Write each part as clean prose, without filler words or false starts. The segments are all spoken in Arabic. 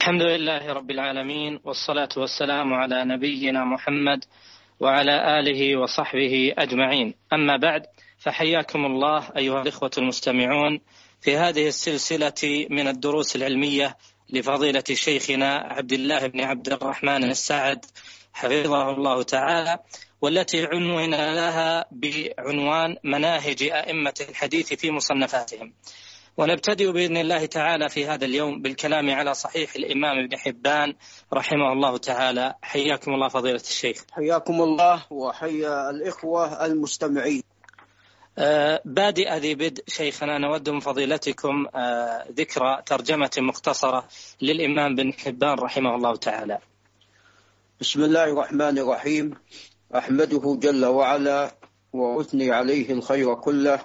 الحمد لله رب العالمين، والصلاة والسلام على نبينا محمد وعلى آله وصحبه أجمعين. أما بعد، فحياكم الله أيها الإخوة المستمعون في هذه السلسلة من الدروس العلمية لفضيلة شيخنا عبد الله بن عبد الرحمن السعد حفظه الله تعالى، والتي عنونا لها بعنوان مناهج أئمة الحديث في مصنفاتهم. ونبتدئ بإذن الله تعالى في هذا اليوم بالكلام على صحيح الإمام ابن حبان رحمه الله تعالى. حياكم الله فضيلة الشيخ. حياكم الله وحيا الإخوة المستمعين. بادئ ذي بدء شيخنا، نود من فضيلتكم ذكر ترجمة مختصرة للإمام ابن حبان رحمه الله تعالى. بسم الله الرحمن الرحيم. أحمده جل وعلا وأثني عليه الخير كله،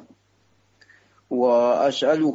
وأسأله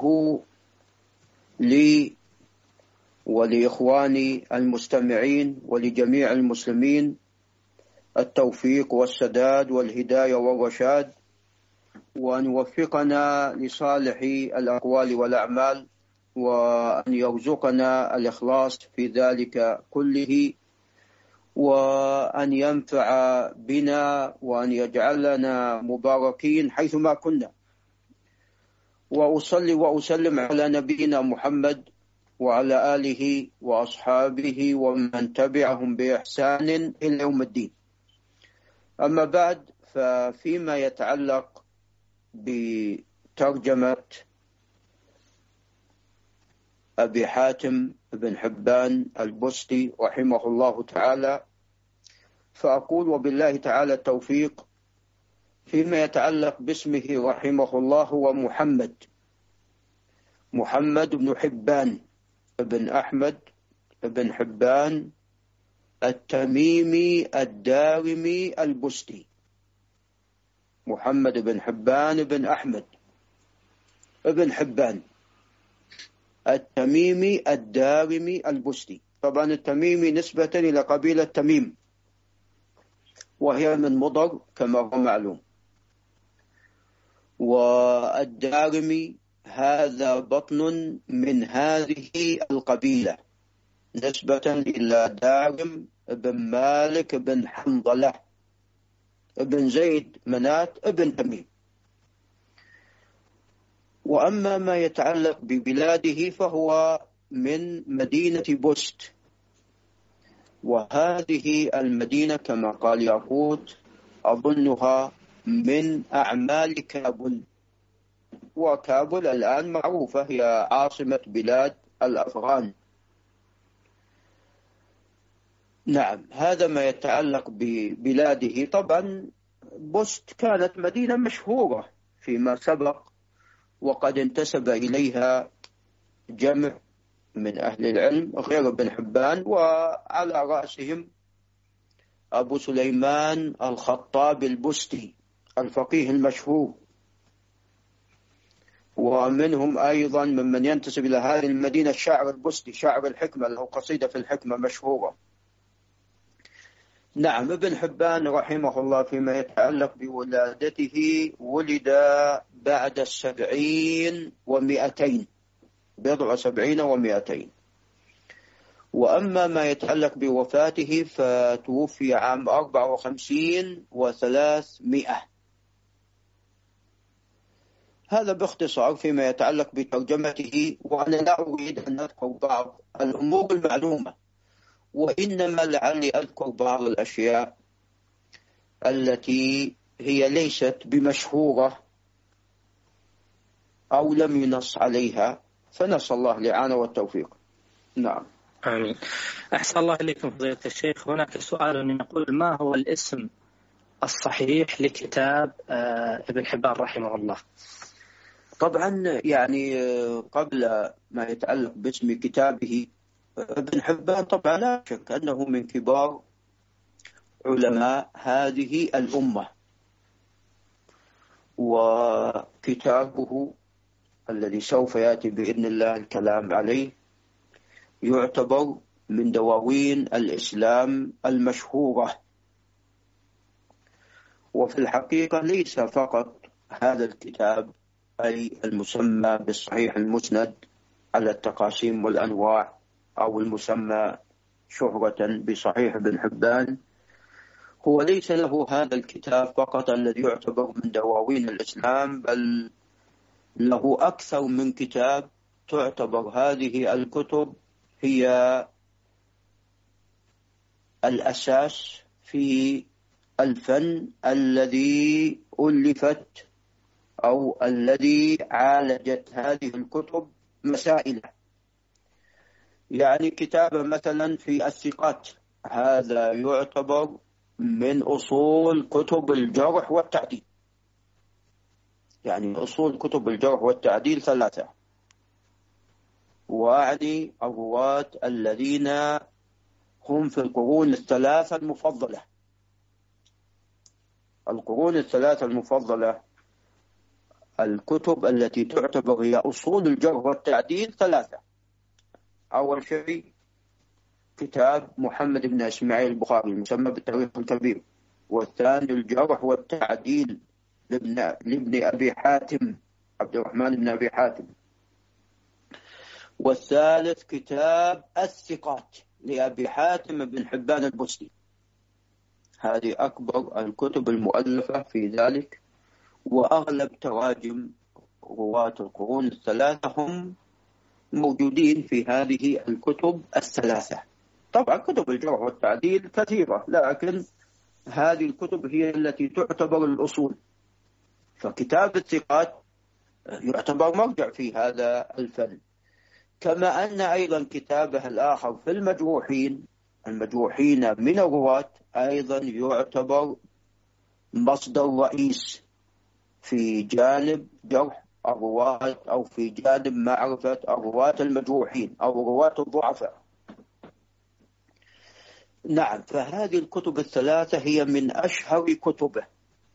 لي ولإخواني المستمعين ولجميع المسلمين التوفيق والسداد والهداية والرشاد، وأن يوفقنا لصالح الأقوال والأعمال، وأن يرزقنا الإخلاص في ذلك كله، وأن ينفع بنا، وأن يجعلنا مباركين حيثما كنا. وأصلي وأسلم على نبينا محمد وعلى آله وأصحابه ومن تبعهم بإحسان إلى يوم الدين. أما بعد، ففيما يتعلق بترجمة أبي حاتم بن حبان البستي رحمه الله تعالى، فأقول وبالله تعالى التوفيق. فيما يتعلق باسمه رحمه الله هو محمد بن حبان بن أحمد بن حبان التميمي الدارمي البستي. محمد بن حبان بن أحمد بن حبان التميمي الدارمي البستي. طبعا التميمي نسبة إلى قبيلة تميم، وهي من مضر كما هو معلوم. والدارمي هذا بطن من هذه القبيلة، نسبة إلى دارم بن مالك بن حنظلة بن زيد منات بن تميم. وأما ما يتعلق ببلاده فهو من مدينة بست، وهذه المدينة كما قال ياقوت أظنها من أعمال كابل، وكابل الآن معروفة هي عاصمة بلاد الأفغان. نعم، هذا ما يتعلق ببلاده. طبعا بست كانت مدينة مشهورة فيما سبق، وقد انتسب إليها جمع من أهل العلم غير ابن حبان، وعلى رأسهم أبو سليمان الخطاب البستي الفقيه المشهور، ومنهم أيضا ممن ينتسب إلى هذه المدينة الشاعر البستي شاعر الحكمة، له قصيدة في الحكمة مشهورة. نعم، ابن حبان رحمه الله فيما يتعلق بولادته ولد بعد 70 و200، بضع 70 و200. وأما ما يتعلق بوفاته فتوفي عام 54 و300. هذا باختصار فيما يتعلق بترجمته، وأنا لا أريد أن أذكر بعض الأمور المعلومة، وإنما لعلي أذكر بعض الأشياء التي هي ليست بمشهورة أو لم ينص عليها، فنسأل الله الإعانة والتوفيق. نعم. آمين. أحسن الله إليكم فضيلة الشيخ. هناك سؤال يقول: ما هو الاسم الصحيح لكتاب ابن حبان رحمه الله؟ طبعا يعني قبل ما يتعلق باسم كتابه، ابن حبان طبعا لا شك أنه من كبار علماء هذه الأمة، وكتابه الذي سوف يأتي بإذن الله الكلام عليه يعتبر من دواوين الإسلام المشهورة. وفي الحقيقة ليس فقط هذا الكتاب أي المسمى بالصحيح المسند على التقاسيم والأنواع أو المسمى شهرة بصحيح ابن حبان هو ليس له هذا الكتاب فقط الذي يعتبر من دواوين الإسلام، بل له أكثر من كتاب. تعتبر هذه الكتب هي الأساس في الفن الذي ألفت أو الذي عالجت هذه الكتب مسائل. يعني كتاب مثلا في الثقات، هذا يعتبر من أصول كتب الجرح والتعديل. يعني أصول كتب الجرح والتعديل 3، وأعني الرواة الذين هم في القرون الثلاثة المفضلة. القرون الثلاثة المفضلة الكتب التي تعتبر هي أصول الجرح والتعديل 3. أول شيء كتاب محمد بن إسماعيل البخاري المسمى بالتاريخ الكبير، والثاني الجرح والتعديل لابن أبي حاتم عبد الرحمن بن أبي حاتم، والثالث كتاب الثقات لأبي حاتم بن حبان البستي. هذه أكبر الكتب المؤلفة في ذلك، وأغلب تراجم رواة القرون الثلاثة هم موجودين في هذه الكتب الثلاثة. طبعا كتب الجرح والتعديل كثيرة، لكن هذه الكتب هي التي تعتبر الأصول. فكتاب الثقات يعتبر مرجع في هذا الفن، كما أن أيضا كتابه الآخر في المجروحين من الرواة أيضا يعتبر مصدر رئيس في جانب جرح الرواة أو في جانب معرفة الرواة المجروحين أو الرواة الضعفاء. نعم، فهذه الكتب الثلاثة هي من أشهر كتبه،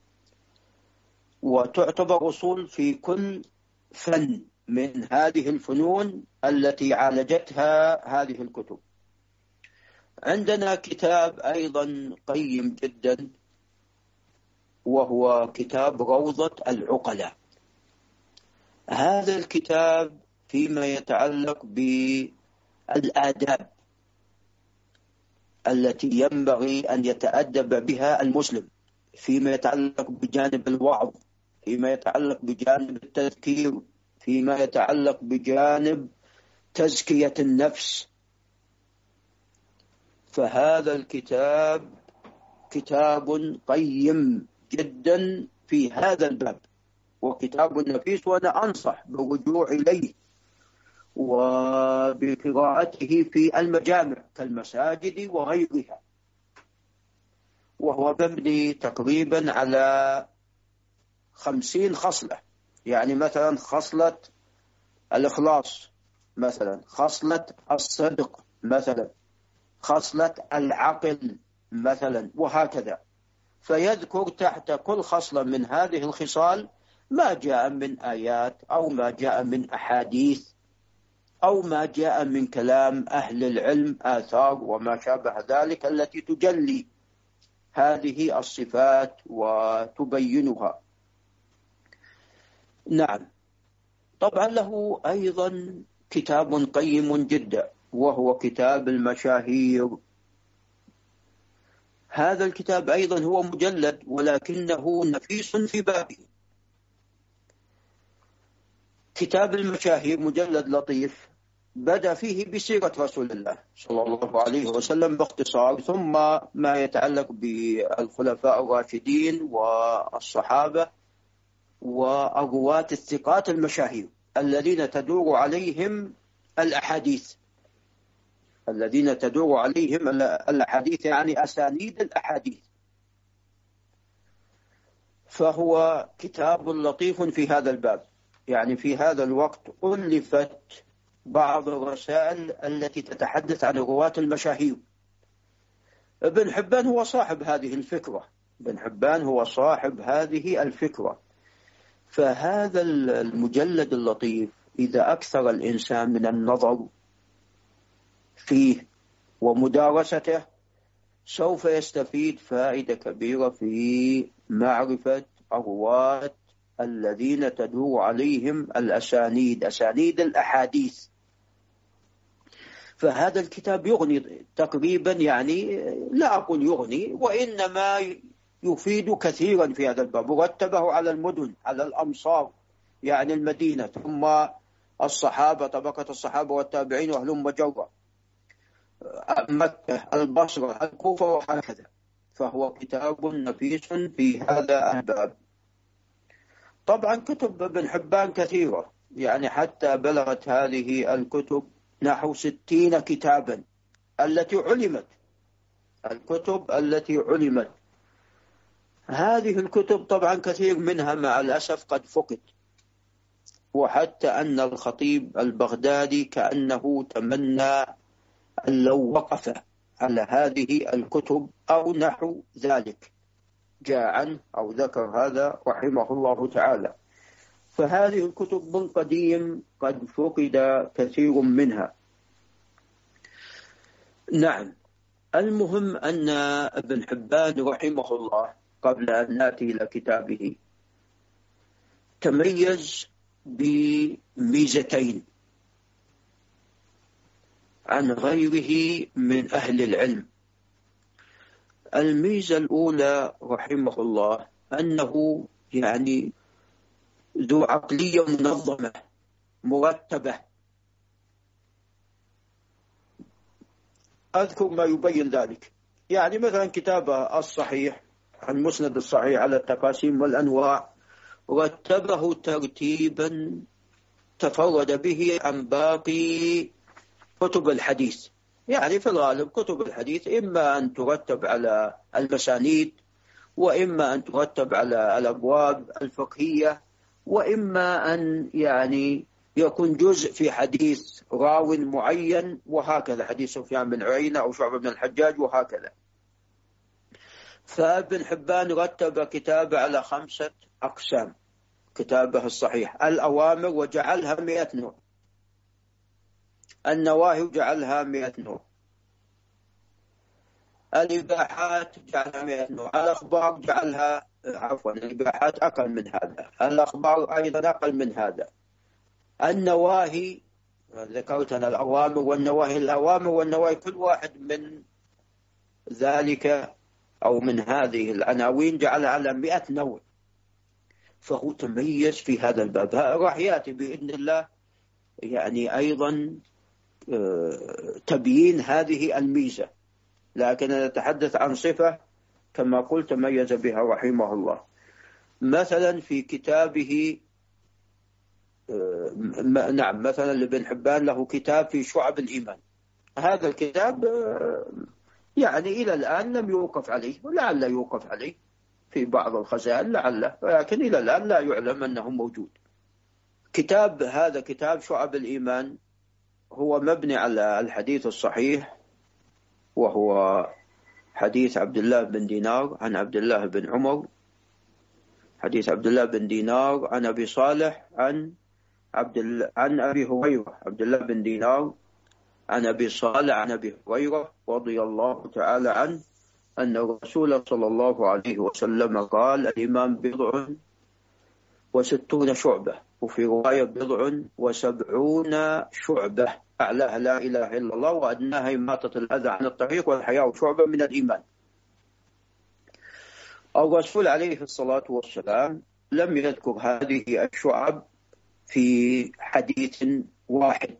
وتعتبر أصول في كل فن من هذه الفنون التي عالجتها هذه الكتب. عندنا كتاب أيضا قيم جدا، وهو كتاب روضة العقلاء. هذا الكتاب فيما يتعلق بالآداب التي ينبغي أن يتأدب بها المسلم، فيما يتعلق بجانب الوعظ، فيما يتعلق بجانب التذكير، فيما يتعلق بجانب تزكية النفس. فهذا الكتاب كتاب قيم جدا في هذا الباب، وكتاب نفيس، وأنا أنصح بالرجوع إليه وبقراءته في المجامع كالمساجد وغيرها. وهو مبني تقريبا على 50 خصلة، يعني مثلا خصلة الإخلاص، مثلا خصلة الصدق، مثلا خصلة العقل مثلا، وهكذا. فيذكر تحت كل خصلة من هذه الخصال ما جاء من آيات أو ما جاء من أحاديث أو ما جاء من كلام أهل العلم، آثار وما شابه ذلك، التي تجلي هذه الصفات وتبينها. نعم، طبعا له أيضا كتاب قيم جدا، وهو كتاب المشاهير. هذا الكتاب أيضا هو مجلد، ولكنه نفيس في بابه. كتاب المشاهير مجلد لطيف، بدأ فيه بسيرة رسول الله صلى الله عليه وسلم باختصار، ثم ما يتعلق بالخلفاء الراشدين والصحابة والرواة الثقات المشاهير الذين تدور عليهم الأحاديث، يعني أسانيد الأحاديث. فهو كتاب لطيف في هذا الباب. يعني في هذا الوقت ألفت بعض الرسائل التي تتحدث عن رواة المشاهير. ابن حبان هو صاحب هذه الفكرة. فهذا المجلد اللطيف إذا أكثر الإنسان من النظر فيه ومدارسته سوف يستفيد فائدة كبيرة في معرفة الرواة الذين تدور عليهم أسانيد الأحاديث. فهذا الكتاب يغني تقريبا، يعني لا أقول يغني، وإنما يفيد كثيرا في هذا الباب. ورتبه على المدن، على الأمصار، يعني المدينة، ثم الصحابة، طبقة الصحابة والتابعين وأهلهم مجرة، مكة، البصرة، الكوفة، وهكذا. فهو كتاب نفيس في هذا الباب. طبعا كتب ابن حبان كثيرة، يعني حتى بلغت هذه الكتب نحو 60 كتابا التي علمت، الكتب التي علمت. هذه الكتب طبعا كثير منها مع الأسف قد فقد، وحتى أن الخطيب البغدادي كأنه تمنى أن لو وقف على هذه الكتب أو نحو ذلك، جاء عنه أو ذكر هذا رحمه الله تعالى. فهذه الكتب من قديم قد فقد كثير منها. نعم. المهم أن ابن حبان رحمه الله قبل أن نأتي إلى كتابه تميز بميزتين عن غيره من أهل العلم. الميزة الأولى رحمه الله أنه يعني ذو عقلية منظمة مرتبة. أذكر ما يبين ذلك. يعني مثلا كتابه الصحيح، المسند الصحيح على التقاسيم والأنواع، رتبه ترتيبا تفرد به عن باقي كتب الحديث. يعني في الغالب كتب الحديث إما أن ترتب على المسانيد، وإما أن ترتب على الأبواب الفقهية، وإما أن يعني يكون جزء في حديث راو معين، وهكذا، حديث سفيان بن عيينة أو شعبة بن الحجاج وهكذا. فابن حبان رتب كتابه على 5 أقسام. كتابه الصحيح: الأوامر وجعلها 100 نوع، النواهي جعلها 100 نوع، الإباحات جعلها 100 نوع، الأخبار جعلها الإباحات أقل من هذا، الأخبار أيضا أقل من هذا، النواهي ذكرت أنا الأوامر والنواهي، الأوامر والنواهي كل واحد من ذلك أو من هذه العناوين جعلها على 100 نوع. فهو تميز في هذا الباب. راح يأتي بإذن الله يعني أيضا تبيين هذه الميزة، لكن نتحدث عن صفة كما قلت تميز بها رحمه الله. مثلا في كتابه نعم، مثلا لابن حبان له كتاب في شعب الإيمان. هذا الكتاب يعني إلى الآن لم يوقف عليه، ولعل يوقف عليه في بعض الخزائن لعله، ولكن إلى الآن لا يعلم أنه موجود. هذا كتاب شعب الإيمان هو مبني على الحديث الصحيح، وهو حديث عبد الله بن دينار عن عبد الله بن عمر، حديث عبد الله بن دينار عن أبي صالح عن أبي هريرة، عبد الله بن دينار عن أبي صالح عن أبي هريرة رضي الله تعالى عنه أن الرسول صلى الله عليه وسلم قال: الإيمان 60 شعبة، وفي رواية 70 شعبة، أعلاها لا إله إلا الله، وأدناها إماطة الأذى عن الطريق، والحياء شعبة من الإيمان. الرسول عليه الصلاة والسلام لم يذكر هذه الشعب في حديث واحد،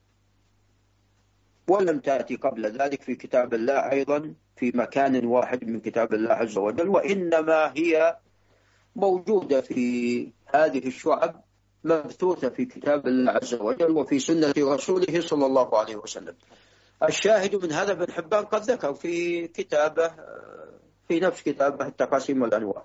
ولم تأتي قبل ذلك في كتاب الله أيضا في مكان واحد من كتاب الله عز وجل، وإنما هي موجودة في هذه الشعب مبثوثة في كتاب الله عز وجل وفي سنة رسوله صلى الله عليه وسلم. الشاهد من هذا ابن حبان قد ذكر في كتابه، في نفس كتابه التقاسيم والأنواع،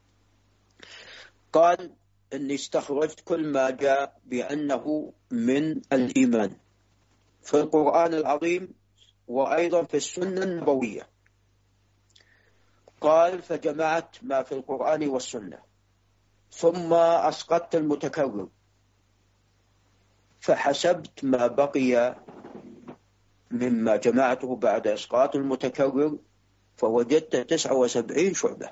قال: إني استخرجت كل ما جاء بأنه من الإيمان في القرآن العظيم وأيضا في السنة النبوية. قال: فجمعت ما في القرآن والسنة، ثم أسقطت المتكرر، فحسبت ما بقي مما جمعته بعد إسقاط المتكرر، فوجدت 79 شعبة.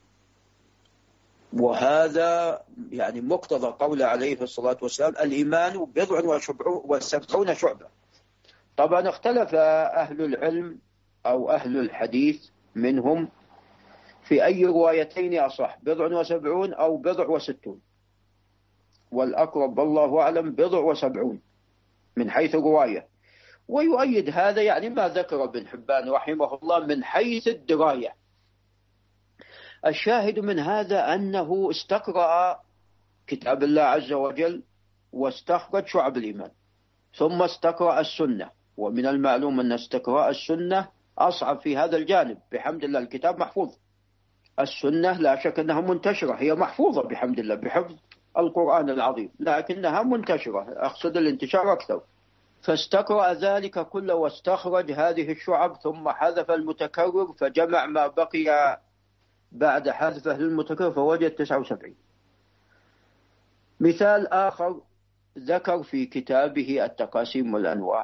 وهذا يعني مقتضى قول عليه الصلاة والسلام: الإيمان 70 شعبة. طبعا اختلف أهل العلم أو أهل الحديث منهم في أي روايتين أصح، 70 أو 60، والأقرب والله أعلم 70 من حيث الرواية. ويؤيد هذا يعني ما ذكر ابن حبان رحمه الله من حيث الدراية. الشاهد من هذا أنه استقرأ كتاب الله عز وجل واستخرج شعب الإيمان، ثم استقرأ السنة، ومن المعلوم أن استقراء السنة أصعب في هذا الجانب. بحمد الله الكتاب محفوظ، السنة لا شك أنها منتشرة، هي محفوظة بحمد الله بحفظ القرآن العظيم، لكنها منتشرة، أقصد الانتشار أكثر. فاستقرأ ذلك كله واستخرج هذه الشعب، ثم حذف المتكرر فجمع ما بقي بعد حذفه للمتكرر فوجد 79. مثال آخر ذكر في كتابه التقاسيم والأنواع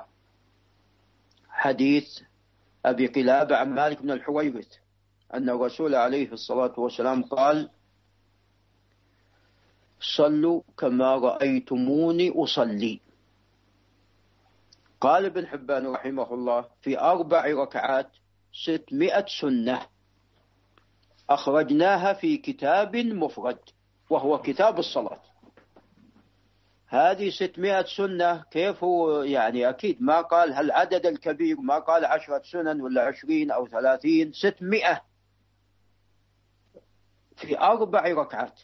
حديث أبي قلابة عن مالك بن الحويرث أن الرسول عليه الصلاة والسلام قال: صلوا كما رأيتموني أصلي. قال ابن حبان رحمه الله: في 4 ركعات 600 سنة أخرجناها في كتاب مفرد وهو كتاب الصلاة. هذه 600 سنة كيف يعني؟ أكيد ما قال هالعدد الكبير، ما قال 10 سنن ولا 20 أو 30، 600 في 4 ركعات.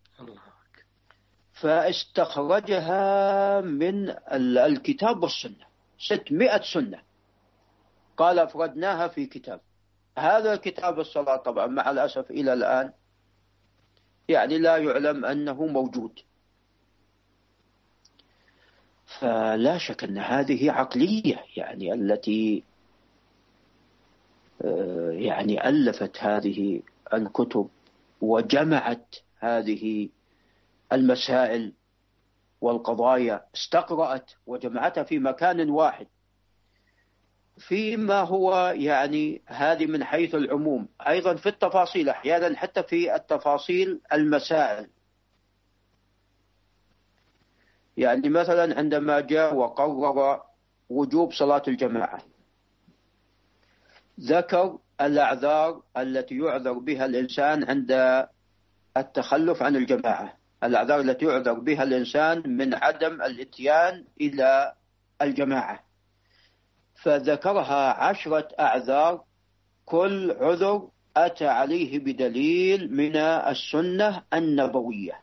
فاستخرجها من الكتاب والسنة، 600 سنة قال أفردناها في كتاب. هذا كتاب الصلاة طبعا مع الأسف إلى الآن يعني لا يعلم أنه موجود. فلا شك أن هذه عقلية يعني التي يعني ألفت هذه الكتب وجمعت هذه المسائل والقضايا، استقرأت وجمعتها في مكان واحد، فيما هو يعني هذه من حيث العموم. أيضا في التفاصيل أحيانا، حتى في التفاصيل المسائل، يعني مثلا عندما جاء وقرر وجوب صلاة الجماعة ذكر الأعذار التي يعذر بها الإنسان عند التخلف عن الجماعة، الأعذار التي يعذر بها الإنسان من عدم الإتيان إلى الجماعة، فذكرها 10 أعذار، كل عذر أتى عليه بدليل من السنة النبوية.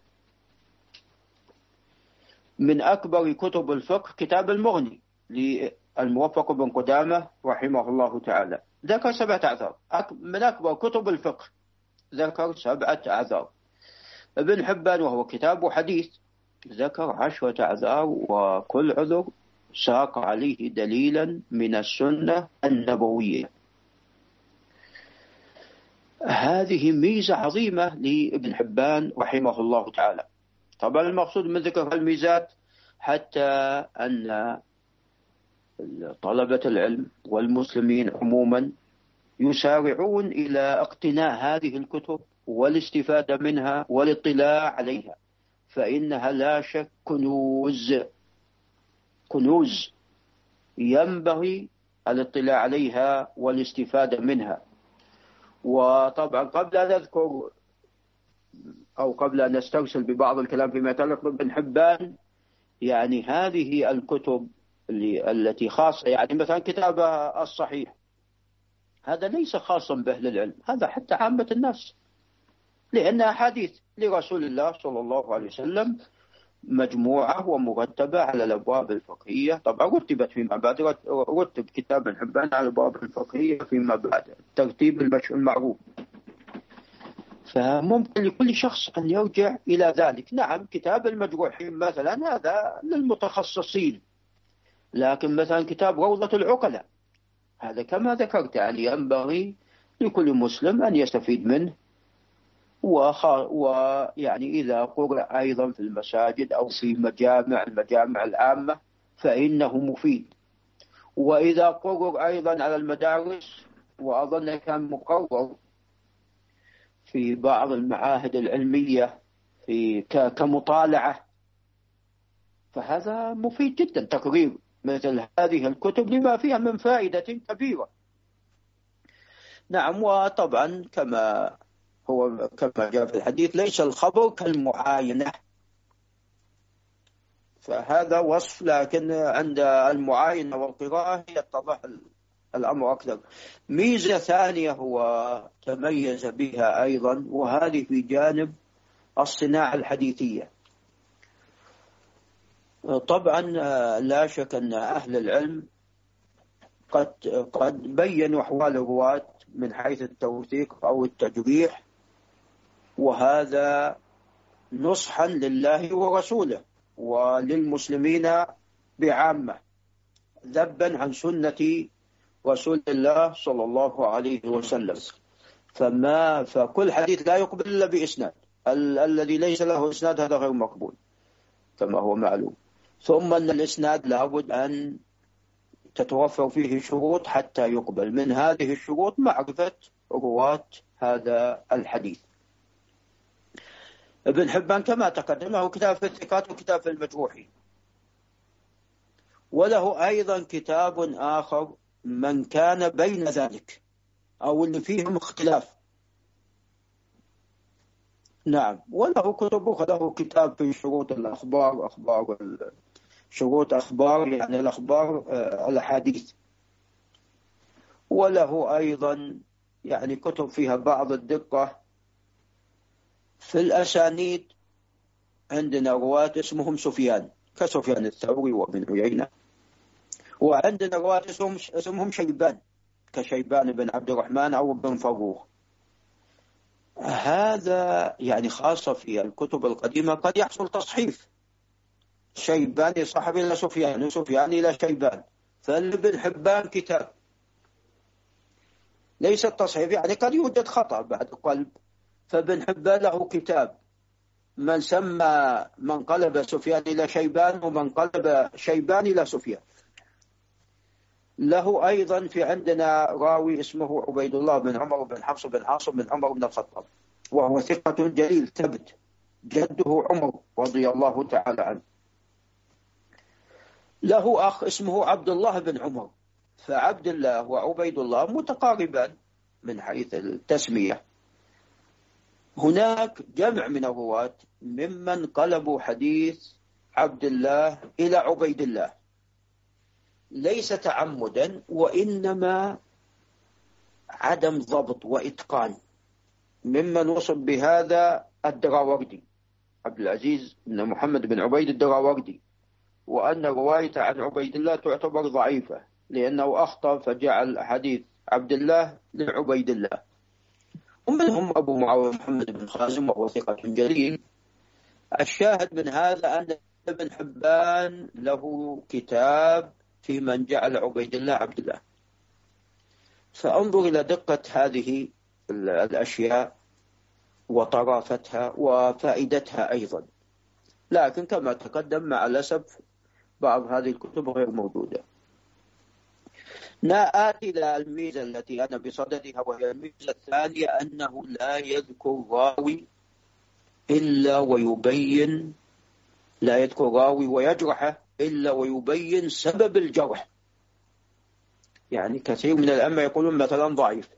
من أكبر كتب الفقه كتاب المغني للموفق بن قدامة رحمه الله تعالى، ذكر 7 أعذار. من أكبر كتب الفقه ذكر 7 أعذار. ابن حبان وهو كتاب حديث ذكر 10 أعذار، وكل عذر ساق عليه دليلا من السنة النبوية. هذه ميزة عظيمة لابن حبان رحمه الله تعالى. طبعا المقصود من ذكر الميزات حتى أن طلبة العلم والمسلمين عموما يسارعون إلى اقتناء هذه الكتب والاستفادة منها والاطلاع عليها، فإنها لا شك كنوز ينبغي الاطلاع عليها والاستفادة منها. وطبعا قبل أن نذكر أو قبل أن نسترسل ببعض الكلام فيما يتعلق بابن حبان، يعني هذه الكتب التي خاصة، يعني مثلا كتاب الصحيح هذا ليس خاصا بأهل العلم، هذا حتى عامة الناس، لأن أحاديث لرسول الله صلى الله عليه وسلم مجموعة ومرتبة على الأبواب الفقهية. طبعا رتبت فيما بعد، رتب كتاب ابن حبان على الأبواب الفقهية فيما بعد، ترتيب المعروف. فممكن لكل شخص أن يرجع إلى ذلك. نعم كتاب المجروحين مثلا هذا للمتخصصين، لكن مثلا كتاب روضة العقلاء هذا كما ذكرت يعني ينبغي لكل مسلم أن يستفيد منه، ويعني إذا قرأ أيضا في المساجد أو في المجامع العامة فإنه مفيد، وإذا قرأ أيضا على المدارس، وأظن كان مقرر في بعض المعاهد العلمية كمطالعة، فهذا مفيد جدا. تقرير مثل هذه الكتب لما فيها من فائدة كبيرة. نعم. وطبعا كما جاء في الحديث ليس الخبر كالمعاينة، فهذا وصف، لكن عند المعاينة والقراءة يتضح الأمر أكثر. ميزة ثانية هو تميز بها أيضا، وهذه في جانب الصناعة الحديثية. طبعا لا شك أن أهل العلم قد بينوا أحوال الرواة من حيث التوثيق أو التجريح، وهذا نصحا لله ورسوله وللمسلمين بعامة، ذبا عن سنة رسول الله صلى الله عليه وسلم. فكل حديث لا يقبل إلا بإسناد، الذي ليس له إسناد هذا غير مقبول كما هو معلوم. ثم أن الإسناد لابد أن تتوفر فيه شروط حتى يقبل. من هذه الشروط معرفة رواة هذا الحديث. ابن حبان كما تقدم له كتاب في الثقات وكتاب في المجروحين، وله أيضا كتاب آخر من كان بين ذلك أو اللي فيهم اختلاف. نعم. وله كتب أخرى، له كتاب في شروط الأخبار، شروط أخبار يعني الأخبار الأحاديث. وله أيضا يعني كتب فيها بعض الدقة في الأسانيد. عندنا رواة اسمهم سفيان كسفيان الثوري وابن عيينة، وعندنا رواة اسمهم شيبان كشيبان بن عبد الرحمن أو بن فروخ. هذا يعني خاصة في الكتب القديمة قد يحصل تصحيف، شيبان يصحف إلى سفيان وسفيان إلى شيبان، فالابن حبان كتاب ليس التصحيف، يعني قد يوجد خطأ بعد قلب، فابن حبان له كتاب من سمى من قلب سفيان إلى شيبان ومن قلب شيبان إلى سفيان. له أيضا في عندنا راوي اسمه عبيد الله بن عمر بن حفص بن عاصم بن عمر بن الخطاب، وهو ثقة جليل ثبت، جده عمر رضي الله تعالى عنه. له أخ اسمه عبد الله بن عمر، فعبد الله وعبيد الله متقاربان من حيث التسمية. هناك جمع من الرواة ممن قلبوا حديث عبد الله إلى عبيد الله، ليس تعمدا وإنما عدم ضبط وإتقان. ممن وصف بهذا الدراوردي، عبد العزيز بن محمد بن عبيد الدراوردي، وأن رواية عن عبيد الله تعتبر ضعيفة لأنه أخطأ فجعل حديث عبد الله لعبيد الله. ومنهم أبو معاوية محمد بن خازم وهو ثقة جليل. الشاهد من هذا أن ابن حبان له كتاب في من جعل عبيد الله عبد الله. فانظر إلى دقة هذه الأشياء وطرافتها وفائدتها أيضا. لكن كما تقدم مع الأسف بعض هذه الكتب غير موجودة. نأتي إلى الميزة التي أنا بصددها، وهي الميزة الثانية، أنه لا يذكر راوي إلا ويبين، لا يذكر راوي ويجرحه إلا ويبين سبب الجرح. يعني كثير من الأئمة يقولون مثلا ضعيف،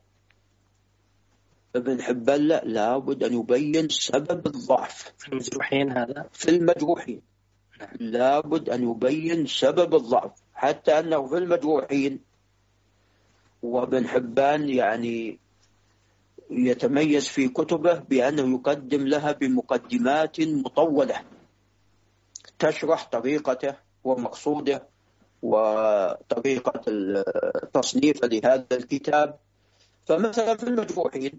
ابن حبان لا بد أن يبين سبب الضعف. في المجروحين هذا في المجروحين لا بد أن يبين سبب الضعف، حتى أنه في المجروحين وابن حبان يعني يتميز في كتبه بأنه يقدم لها بمقدمات مطولة تشرح طريقته ومقصوده وطريقة التصنيف لهذا الكتاب. فمثلا في المجروحين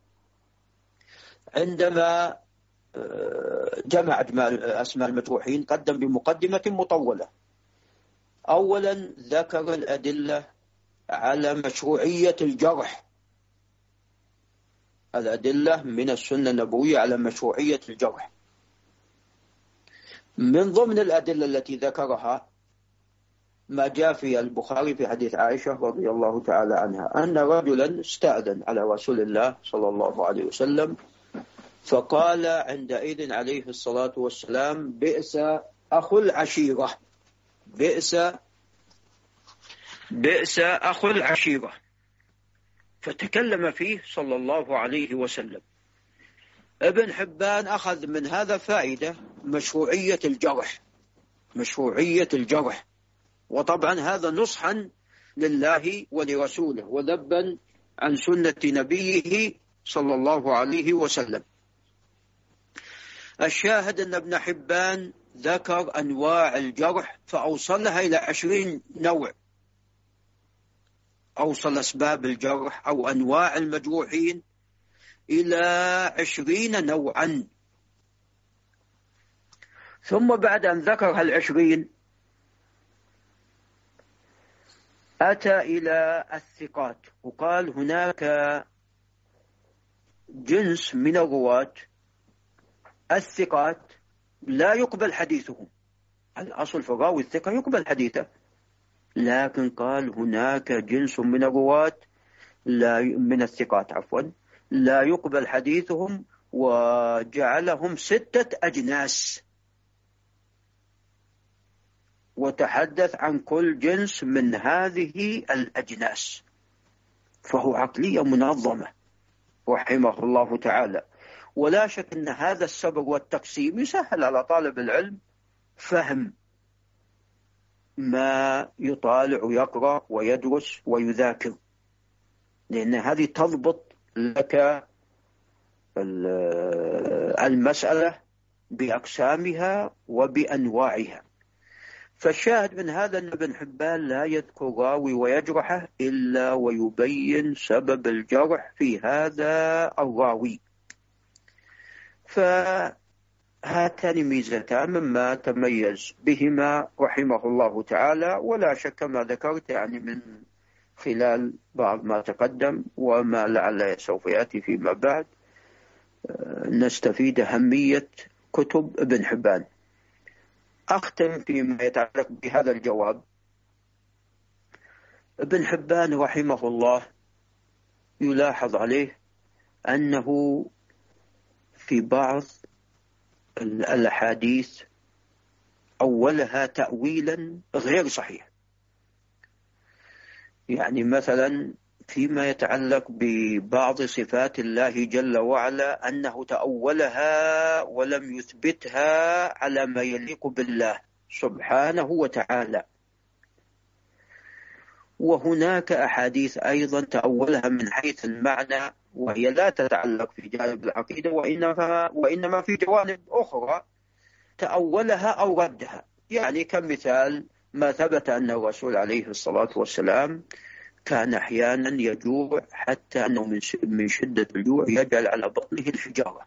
عندما جمع أسماء المجروحين قدم بمقدمة مطولة. أولا ذكر الأدلة على مشروعية الجرح، الأدلة من السنة النبوية على مشروعية الجرح. من ضمن الأدلة التي ذكرها ما جاء في البخاري في حديث عائشة رضي الله تعالى عنها أن رجلا استأذن على رسول الله صلى الله عليه وسلم، فقال عندئذ عليه الصلاة والسلام: بئس أخو العشيرة، بئس بئس أخو العشيرة، فتكلم فيه صلى الله عليه وسلم. ابن حبان أخذ من هذا فائدة مشروعية الجرح، مشروعية الجرح، وطبعا هذا نصحا لله ولرسوله وذبا عن سنة نبيه صلى الله عليه وسلم. الشاهد أن ابن حبان ذكر أنواع الجرح فأوصلها إلى 20 نوع، أوصل أسباب الجرح أو أنواع المجروحين إلى 20 نوعا. ثم بعد أن ذكر ال20 أتى إلى الثقات وقال هناك جنس من الرواة الثقات لا يقبل حديثهم، الأصل في الراوي الثقة يقبل حديثه، لكن قال هناك جنس من الرواة من الثقات لا يقبل حديثهم، وجعلهم 6 أجناس، وتحدث عن كل جنس من هذه الأجناس، فهو عقلية منظمة رحمه الله تعالى. ولا شك أن هذا السبب والتقسيم يسهل على طالب العلم فهم ما يطالع ويقرأ ويدرس ويذاكر، لأن هذه تضبط لك المسألة بأقسامها وبأنواعها. فالشاهد من هذا أن ابن حبان لا يذكر راوي ويجرحه إلا ويبين سبب الجرح في هذا الراوي. فهاتان ميزتان مما تميز بهما رحمه الله تعالى، ولا شك ما ذكرت يعني من خلال بعض ما تقدم وما لعل سوف يأتي فيما بعد نستفيد أهمية كتب ابن حبان. أختم فيما يتعلق بهذا الجواب. ابن حبان رحمه الله يلاحظ عليه أنه في بعض الأحاديث أولها تأويلا غير صحيح، يعني مثلا فيما يتعلق ببعض صفات الله جل وعلا أنه تأولها ولم يثبتها على ما يليق بالله سبحانه وتعالى. وهناك أحاديث أيضا تأولها من حيث المعنى وهي لا تتعلق في جانب العقيدة، وإنما في جوانب أخرى تأولها أو ردها. يعني كمثال ما ثبت أن الرسول عليه الصلاة والسلام كان أحيانا يجوع حتى أنه من شدة الجوع يجعل على بطنه الحجارة،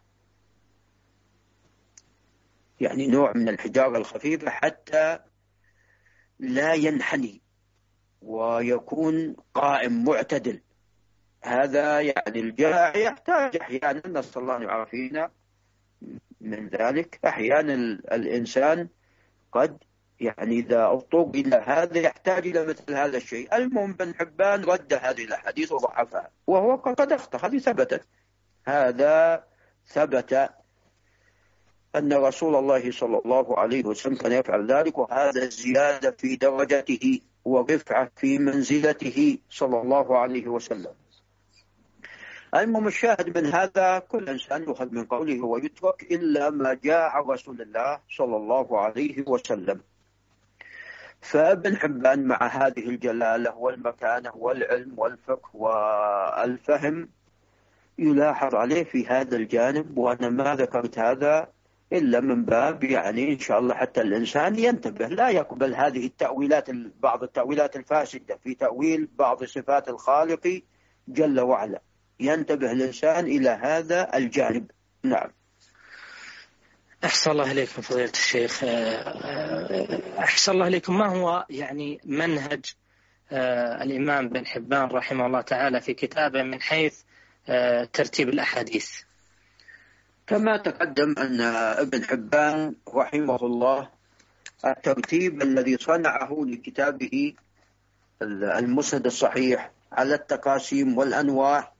يعني نوع من الحجارة الخفيفة حتى لا ينحني ويكون قائم معتدل. هذا يعني الجائع يحتاج أحيانا، نسأل الله أن يعافينا من ذلك. أحيانا الإنسان قد يعني إذا اضطر إلى هذا يحتاج إلى مثل هذا الشيء. المهم بن حبان رد هذه الأحاديث وضعفها، وهو قد أخطأ، هذه ثبتت. هذا ثبت أن رسول الله صلى الله عليه وسلم كان يفعل ذلك، وهذا زيادة في درجته ورفعة في منزلته صلى الله عليه وسلم. المهم الشاهد من هذا كل إنسان يؤخذ من قوله ويترك إلا ما جاء عن رسول الله صلى الله عليه وسلم. فابن حبان مع هذه الجلالة والمكانة والعلم والفقه والفهم يلاحظ عليه في هذا الجانب، وأنا ما ذكرت هذا إلا من باب يعني إن شاء الله حتى الإنسان ينتبه، لا يقبل هذه التأويلات، بعض التأويلات الفاسدة في تأويل بعض صفات الخالق جل وعلا. ينتبه الإنسان إلى هذا الجانب. نعم. أحسن الله إليكم فضيلة الشيخ. أحسن الله إليكم. ما هو يعني منهج الإمام بن حبان رحمه الله تعالى في كتابه من حيث ترتيب الأحاديث؟ كما تقدم أن ابن حبان رحمه الله الترتيب الذي صنعه لكتابه المسند الصحيح على التقاسيم والأنواع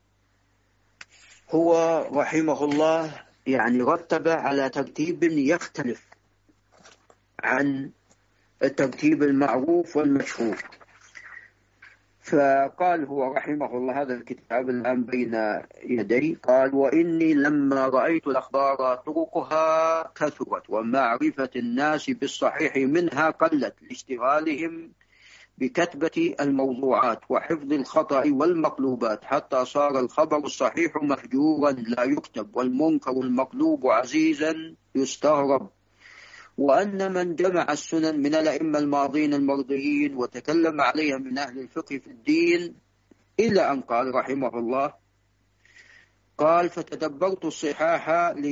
هو رحمه الله يعني رتب على ترتيب يختلف عن الترتيب المعروف والمشهور. فقال هو رحمه الله هذا الكتاب الآن بين يدي، قال: وإني لما رأيت الأخبار طرقها كثرت ومعرفة الناس بالصحيح منها قلت لاشتغالهم بكتبة الموضوعات وحفظ الخطأ والمقلوبات، حتى صار الخبر الصحيح مهجورا لا يكتب، والمنكر المقلوب عزيزا يستغرب، وأن من جمع السنن من الأئمة الماضين المرضيين وتكلم عليها من أهل الفقه في الدين، إلى أن قال رحمه الله: قال: فتدبرت الصحاح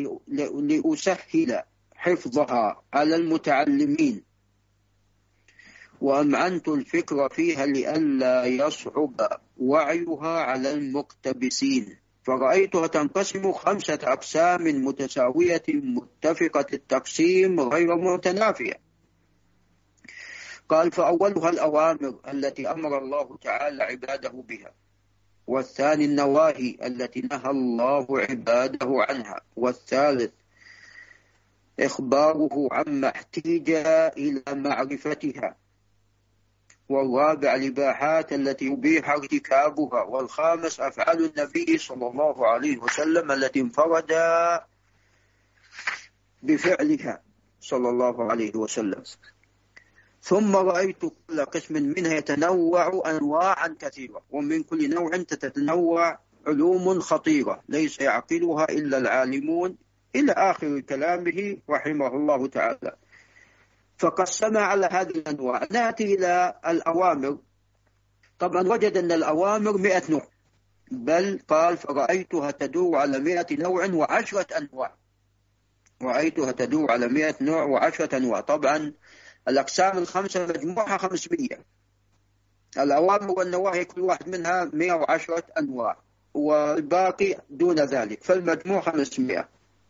لأسهل حفظها على المتعلمين، وأمعنت الفكر فيها لئلا يصعب وعيها على المقتبسين، فرأيتها تنقسم 5 أقسام متساوية متفقة التقسيم غير متنافية. قال: فأولها الأوامر التي أمر الله تعالى عباده بها، والثاني النواهي التي نهى الله عباده عنها، والثالث إخباره عما احتيج إلى معرفتها، والرابع الإباحات التي يبيح ارتكابها، والخامس أفعال النبي صلى الله عليه وسلم التي انفرد بفعلها صلى الله عليه وسلم. ثم رأيت كل قسم منها يتنوع أنواعا كثيرة، ومن كل نوع تتنوع علوم خطيرة ليس يعقلها إلا العالمون، إلى آخر كلامه رحمه الله تعالى. فقسم على هذه الأنواع. نأتي إلى الأوامر. طبعا وجد أن الأوامر 100 نوع، بل قال: فرأيتها تدور على 100 نوع و10 أنواع. رأيتها تدور على 100 نوع و10 أنواع. طبعا الأقسام ال5 مجموعها 500، الأوامر والنواهي كل واحد منها 110 أنواع، والباقي دون ذلك، فالمجموع 500.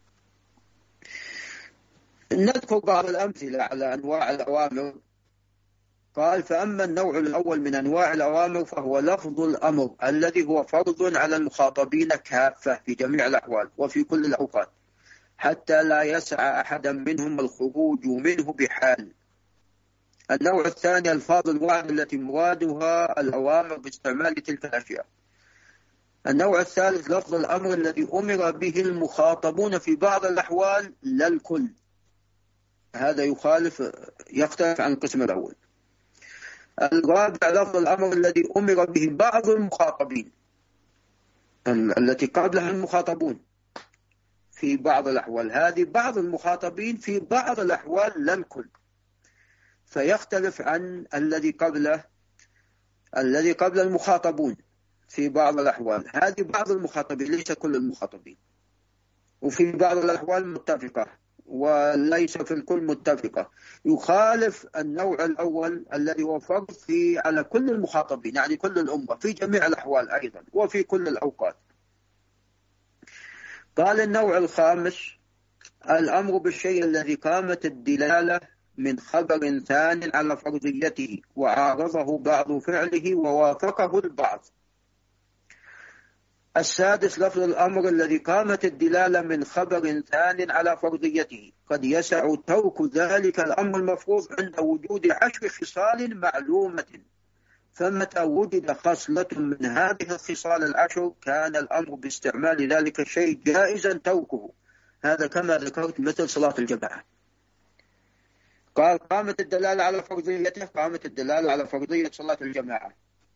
نذكر بعض الأمثلة على أنواع الأوامر. قال: فأما النوع الأول من أنواع الأوامر فهو لفظ الأمر الذي هو فرض على المخاطبين كافة في جميع الأحوال وفي كل الأوقات، حتى لا يسعى أحدا منهم الخروج منه بحال. النوع الثاني ألفاظ الوعد التي مرادها الأوامر باستعمال تلك الأشياء. النوع الثالث لفظ الأمر الذي أمر به المخاطبون في بعض الأحوال لا الكل، هذا يختلف عن القسم الأول. الرابع لفظ الأمر الذي أمر به بعض المخاطبين التي قبلها المخاطبون في بعض الأحوال، هذه بعض المخاطبين في بعض الأحوال لا الكل، فيختلف عن الذي قبل المخاطبون في بعض الأحوال، هذه بعض المخاطبين ليس كل المخاطبين، وفي بعض الأحوال متفقة وليس في الكل متفقة. يخالف النوع الأول الذي هو فرض على كل المخاطبين، يعني كل الأمة في جميع الأحوال أيضا وفي كل الأوقات. قال: النوع الخامس الأمر بالشيء الذي قامت الدلالة من خبر ثان على فرضيته وعارضه بعض فعله ووافقه البعض. السادس لفظ الأمر الذي قامت الدلالة من خبر ثان على فرضيته، قد يسع ترك ذلك الأمر المفروض عند وجود 10 خصال معلومة، فمتى وجد خصلة من هذه الخصال 10 كان الأمر باستعمال ذلك الشيء جائزا تركه. هذا كما ذكرت مثل صلاة الجماعة. قال: قامت الدلالة على فرضيته، قامت الدلالة على فرضية صلاة الجماعة.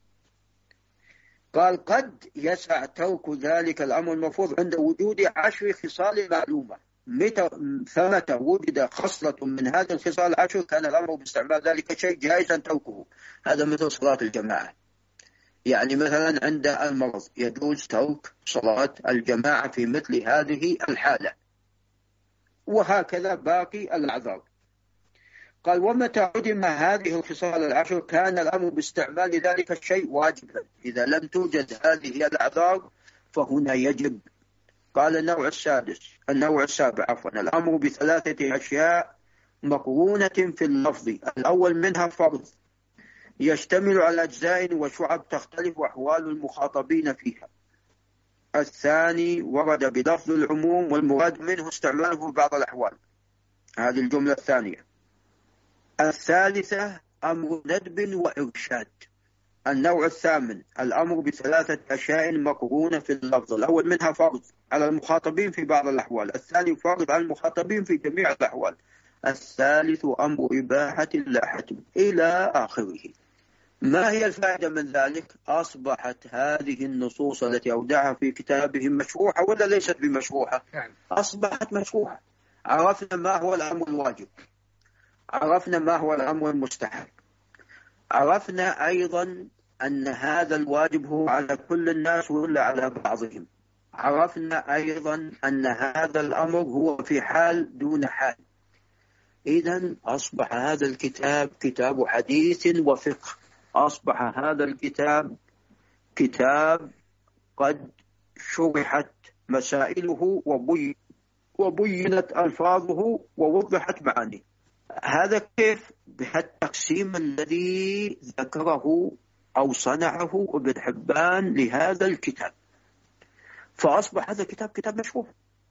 قال: قد يسع ترك ذلك الأمر المفروض عند وجود 10 خصال معلومة، فمتى وجد خصلة من هذه الخصال 10 كان الأمر باستعمال ذلك الشيء جائزا تركه. هذا مثل صلاة الجماعة، يعني مثلا عند المرض يجوز ترك صلاة الجماعة في مثل هذه الحالة، وهكذا باقي الأعذار. قال: ومتى عدم هذه الخصال 10 كان الأمر باستعمال ذلك الشيء واجبا، إذا لم توجد هذه الأعذار فهنا يجب. قال: النوع السابع الأمر ب3 أشياء مقرونة في اللفظ. الأول منها فرض يشتمل على أجزاء وشعب تختلف أحوال المخاطبين فيها. الثاني ورد بلفظ العموم والمراد منه استعماله في بعض الأحوال، هذه الجملة الثانية. الثالثة أمر ندب وإرشاد، النوع الثامن الأمر بثلاثة أشياء مقرونة في اللفظ. الأول منها فرض على المخاطبين في بعض الأحوال، الثاني فرض على المخاطبين في جميع الأحوال، الثالث أمر إباحة لا حتم، إلى آخره. ما هي الفائدة من ذلك؟ أصبحت هذه النصوص التي أودعها في كتابهم مشروحة ولا ليست بمشروحة؟ أصبحت مشروحة. عرفنا ما هو الأمر الواجب، عرفنا ما هو الأمر المستحب، عرفنا أيضا أن هذا الواجب هو على كل الناس ولا على بعضهم، عرفنا أيضا أن هذا الأمر هو في حال دون حال. إذن أصبح هذا الكتاب كتاب حديث وفقه، أصبح هذا الكتاب كتاب قد شرحت مسائله وبينت ألفاظه ووضحت معانيه. هذا كيف؟ بهالتقسيم الذي ذكره أو صنعه ابن حبان لهذا الكتاب، فأصبح هذا الكتاب كتاب مشروح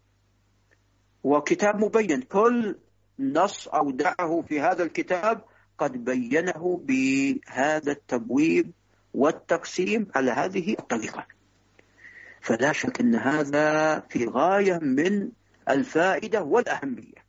وكتاب مبين. كل نص أودعه في هذا الكتاب قد بينه بهذا التبويب والتقسيم على هذه الطريقة. فلا شك أن هذا في غاية من الفائدة والأهمية.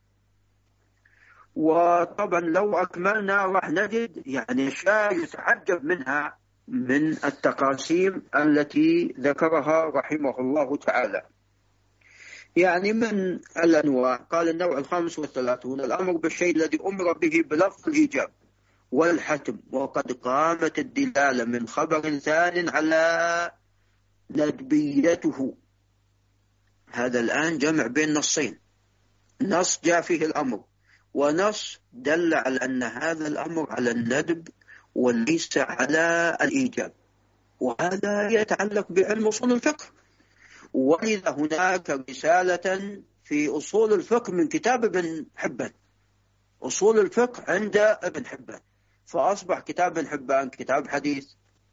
وطبعا لو أكملنا راح نجد يعني أشياء يتعجب منها من التقاسيم التي ذكرها رحمه الله تعالى. يعني من الأنواع قال النوع 35 الأمر بالشيء الذي أمر به بلفظ الإيجاب والحتم وقد قامت الدلالة من خبر ثان على ندبيته. هذا الآن جمع بين نصين، نص جاء فيه الأمر ونص دل على أن هذا الأمر على الندب وليس على الإيجاب، وهذا يتعلق بعلم أصول الفقه. ولذا هناك رسالة في أصول الفقه من كتاب ابن حبان، أصول الفقه عند ابن حبان، فأصبح كتاب ابن حبان كتاب حديث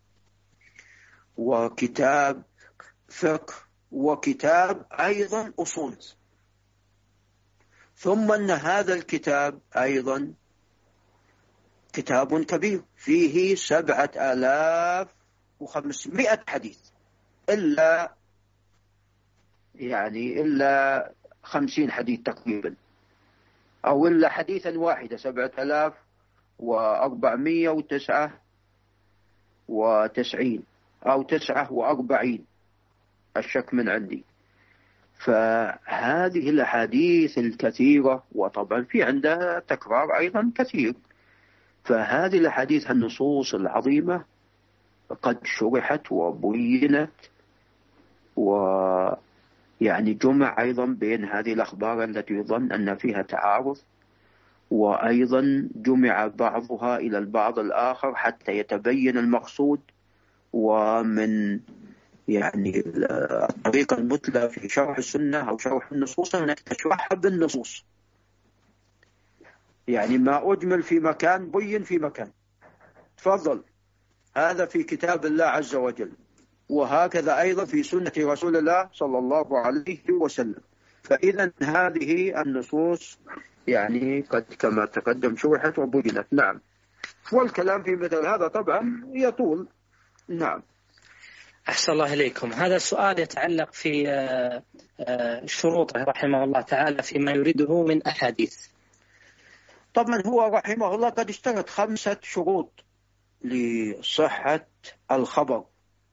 وكتاب فقه وكتاب أيضا أصول. ثم أن هذا الكتاب أيضا كتاب كبير فيه 7500 حديث، إلا 50 حديث تقريبا، أو إلا حديثا واحدا 7499 أو 49، الشك من عندي. فهذه الأحاديث الكثيرة، وطبعا في عندها تكرار أيضا كثير، فهذه الأحاديث النصوص العظيمة قد شرحت وبينت، ويعني جمع أيضا بين هذه الأخبار التي يظن أن فيها تعارض، وأيضا جمع بعضها إلى البعض الآخر حتى يتبين المقصود. ومن يعني الطريقة المثلى في شرح السنة أو شرح النصوص أنك تشرحها بالنصوص، يعني ما أجمل في مكان بين في مكان. تفضل، هذا في كتاب الله عز وجل، وهكذا أيضا في سنة رسول الله صلى الله عليه وسلم. فإذا هذه النصوص يعني قد كما تقدم شرحت وبينت. نعم، والكلام في مثل هذا طبعا يطول. نعم. أحسن الله إليكم. هذا السؤال يتعلق في شروطه رحمه الله تعالى فيما يريده من أحاديث. طبعا هو رحمه الله قد اشترط 5 شروط لصحة الخبر.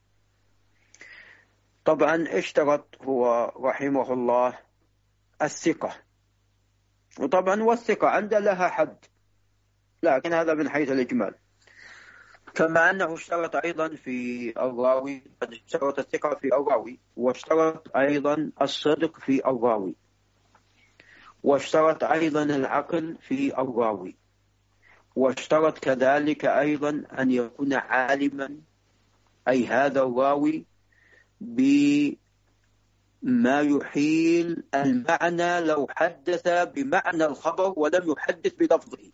طبعا اشترط هو رحمه الله الثقة، وطبعا والثقة عنده لها حد، لكن هذا من حيث الإجمال. كما أنه اشترط أيضا في الراوي، قد اشترط الثقة في الراوي، واشترط أيضا الصدق في الراوي، واشترط أيضا العقل في الراوي، واشترط كذلك أيضا أن يكون عالما، أي هذا الراوي، بما يحيل المعنى لو حدث بمعنى الخبر ولم يحدث بلفظه.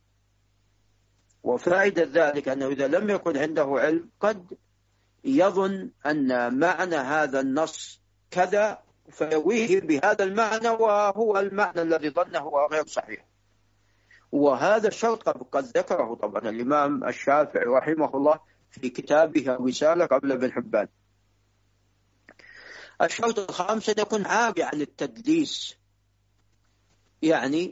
وفائدة ذلك أنه إذا لم يكن عنده علم قد يظن أن معنى هذا النص كذا فيرويه بهذا المعنى، وهو المعنى الذي ظنه غير صحيح. وهذا الشرط قد ذكره طبعا الإمام الشافعي رحمه الله في كتابه الرسالة قبل ابن حبان. الشرط الخامس أن يكون عاري عن التدليس، يعني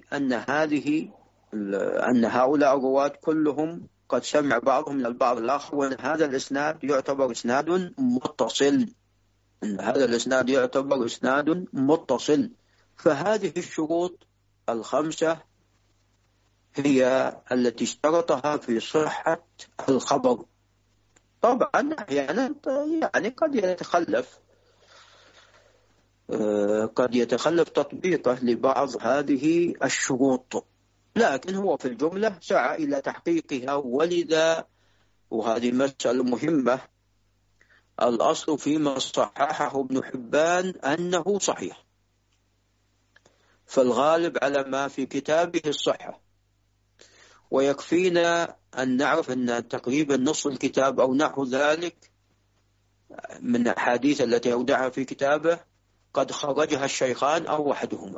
أن هؤلاء الرواة كلهم قد سمع بعضهم من البعض الآخر، وأن هذا الإسناد يعتبر إسناد متصل، أن هذا الإسناد يعتبر إسناد متصل. فهذه الشروط الخمسة هي التي اشترطها في صحة الخبر. طبعا أحيانا يعني قد يتخلف تطبيقه لبعض هذه الشروط، لكن هو في الجملة سعى إلى تحقيقها. ولذا وهذه مسألة مهمة، الأصل فيما صححه ابن حبان أنه صحيح، فالغالب على ما في كتابه الصحة. ويكفينا أن نعرف أن تقريبا نصف الكتاب أو نحو ذلك من الأحاديث التي أودعها في كتابه قد خرجها الشيخان أو أحدهما.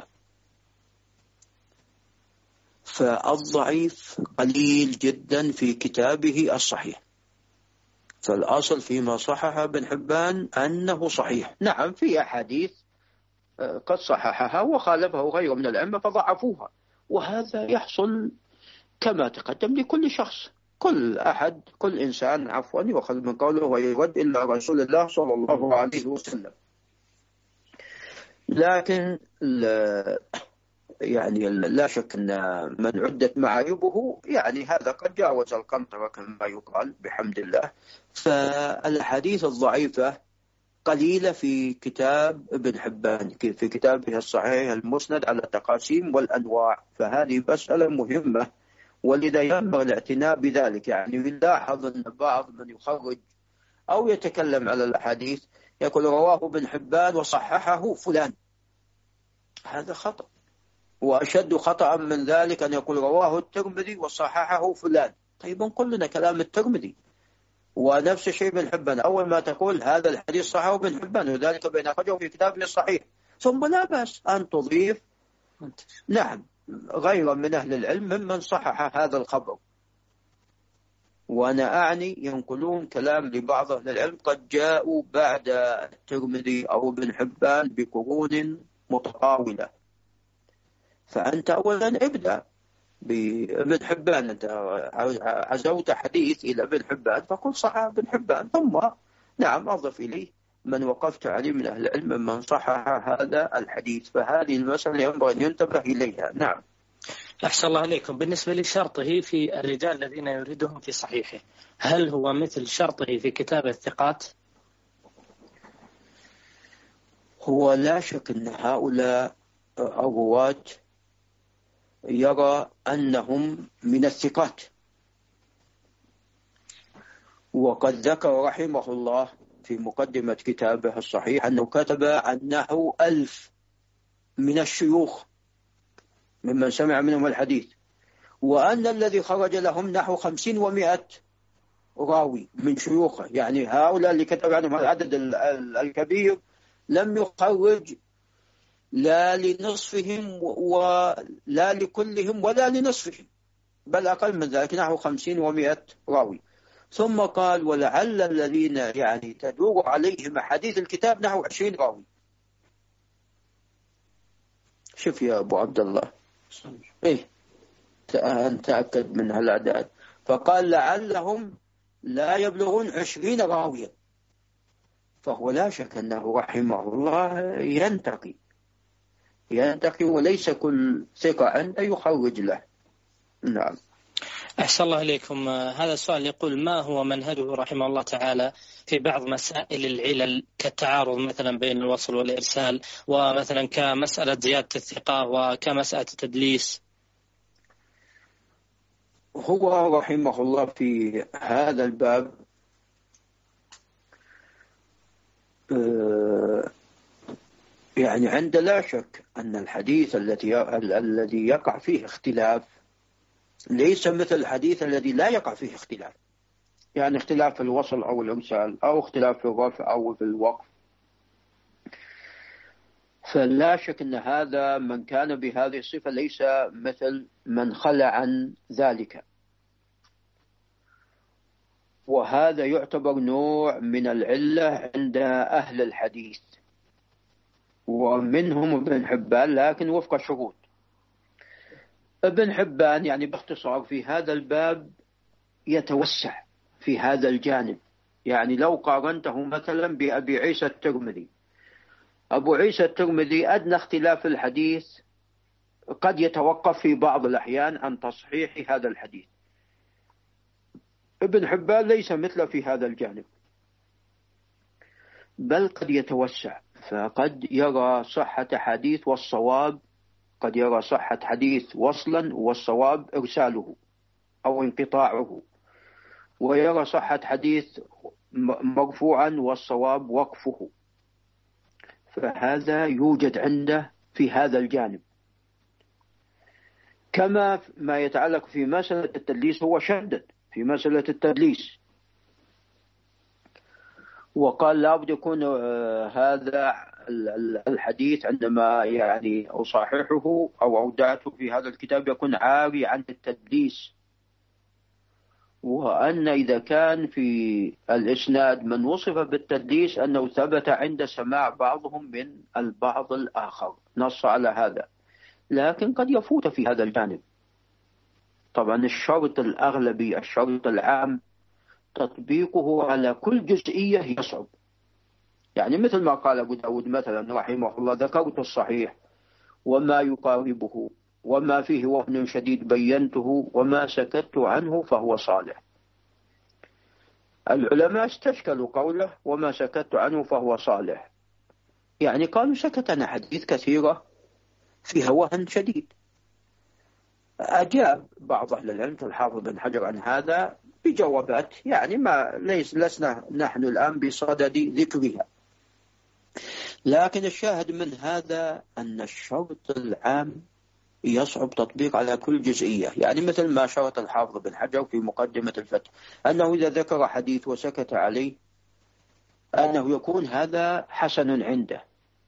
فالضعيف قليل جدا في كتابه الصحيح، فالأصل فيما صحح ابن حبان أنه صحيح. نعم في أحاديث قد صححها وخالفه غيره من الأئمة فضعفوها، وهذا يحصل كما تقدم لكل شخص، كل إنسان يؤخذ من قوله ويرد إلا رسول الله صلى الله عليه وسلم. لكن يعني لا شك أن من عدت معايبه يعني هذا قد جاوز القنطرة كما يقال بحمد الله. فالحديث الضعيفة قليلة في كتاب ابن حبان، في كتابه الصحيح المسند على التقاسيم والأنواع. فهذه مسألة مهمة، ولذا ينبغي الاعتناء بذلك. يعني يلاحظ أن بعض من يخرج أو يتكلم على الأحاديث يقول رواه ابن حبان وصححه فلان، هذا خطأ. وأشد خطأ من ذلك أن يقول رواه الترمذي وصححه فلان. طيب نقول لنا كلام الترمذي، ونفس الشيء ابن حبان، أول ما تقول هذا الحديث صححه ابن حبان وذلك بين أخرجه في كتابه الصحيح، ثم لا بأس أن تضيف نعم غير من أهل العلم ممن صحح هذا الخبر. وأنا أعني ينقلون كلام لبعض أهل العلم قد جاءوا بعد الترمذي أو ابن حبان بقرون متطاولة. فأنت أولا ابدأ بابن حبان، أنت عزوت حديث إلى ابن حبان فقل صحح ابن حبان، ثم نعم أضف إليه من وقفت عليه من أهل العلم من صحح هذا الحديث. فهذه المسألة ينبغي أن ينتبه إليها. نعم. أحسن الله عليكم. بالنسبة لشرطه في الرجال الذين يريدهم في صحيحه، هل هو مثل شرطه في كتاب الثقات؟ هو لا شك أن هؤلاء الرواة يرى أنهم من الثقات، وقد ذكر رحمه الله في مقدمة كتابه الصحيح أنه كتب عن نحو 1000 من الشيوخ ممن سمع منهم الحديث، وأن الذي خرج لهم نحو 50 و100 راوي من شيوخه. يعني هؤلاء اللي كتب عنهم العدد الكبير لم يخرج لا لنصفهم ولا لكلهم ولا لنصفهم، بل أقل من ذلك نحو 50 و100 راوي. ثم قال ولعل الذين يعني تدور عليهم حديث الكتاب نحو 20 راوي. شوف يا أبو عبد الله، إيه تأكد من هالأعداد. فقال لعلهم لا يبلغون 20 راويا. فهو لا شك أنه رحمه الله ينتقي وليس كل ثقة عنده يخرج له. نعم. أحسن الله إليكم. هذا السؤال يقول ما هو منهجه رحمه الله تعالى في بعض مسائل العلل كالتعارض مثلا بين الوصل والإرسال، ومثلا كمسألة زيادة الثقة وكمسألة التدليس؟ هو رحمه الله في هذا الباب يعني عند لا شك أن الحديث الذي يقع فيه اختلاف ليس مثل الحديث الذي لا يقع فيه اختلاف، يعني اختلاف في الوصل أو الإرسال أو اختلاف في الرفع أو في الوقف. فلا شك أن هذا من كان بهذه الصفة ليس مثل من خلى عن ذلك. وهذا يعتبر نوع من العلة عند أهل الحديث، ومنهم ابن حبان لكن وفق شروط. ابن حبان يعني باختصار في هذا الباب يتوسع في هذا الجانب. يعني لو قارنته مثلا بأبي عيسى الترمذي، أبو عيسى الترمذي أدنى اختلاف الحديث قد يتوقف في بعض الأحيان عن تصحيح هذا الحديث. ابن حبان ليس مثله في هذا الجانب، بل قد يتوسع، فقد يرى صحة حديث والصواب، قد يرى صحة حديث وصلا والصواب إرساله أو انقطاعه، ويرى صحة حديث مرفوعا والصواب وقفه. فهذا يوجد عنده في هذا الجانب. كما ما يتعلق في مسألة التدليس، هو شدد في مسألة التدليس وقال لابد يكون هذا الحديث عندما يعني أصححه أو أودعته في هذا الكتاب يكون عاري عن التدليس، وأن إذا كان في الإسناد من وصف بالتدليس أنه ثبت عند سماع بعضهم من البعض الآخر، نص على هذا. لكن قد يفوت في هذا الجانب. طبعا الشرط الأغلبي، الشرط العام، تطبيقه على كل جزئية يصعب. يعني مثل ما قال أبو داود مثلا رحمه الله: ذكرت الصحيح وما يقاربه وما فيه وهن شديد بينته وما سكت عنه فهو صالح. العلماء استشكلوا قوله وما سكت عنه فهو صالح، يعني قالوا سكت عن حديث كثيرة فيها وهن شديد. أجاب بعض أهل العلم الحافظ بن حجر عن هذا بجوابات، يعني لسنا نحن الآن بصدد ذكرها. لكن الشاهد من هذا أن الشرط العام يصعب تطبيق على كل جزئية. يعني مثل ما شرط الحافظ بن حجر في مقدمة الفتح أنه إذا ذكر حديث وسكت عليه أنه يكون هذا حسن عنده.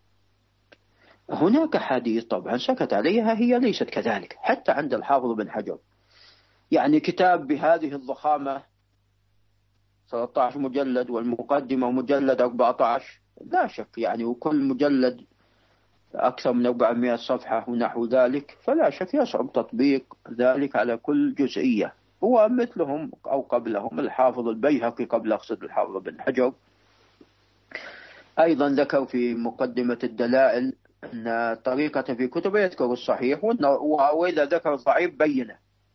هناك حديث طبعا سكت عليها هي ليست كذلك حتى عند الحافظ بن حجر. يعني كتاب بهذه الضخامة 13 مجلد والمقدمة مجلد 14، لا شك يعني، وكل مجلد أكثر من 400 صفحة ونحو ذلك، فلا شك يصعب تطبيق ذلك على كل جزئية. ومثلهم أو قبلهم الحافظ البيهقي قبل أقصد الحافظ بن حجر أيضا ذكر في مقدمة الدلائل أن طريقة في كتبه يذكر الصحيح وإذا ذكر ضعيف بينه،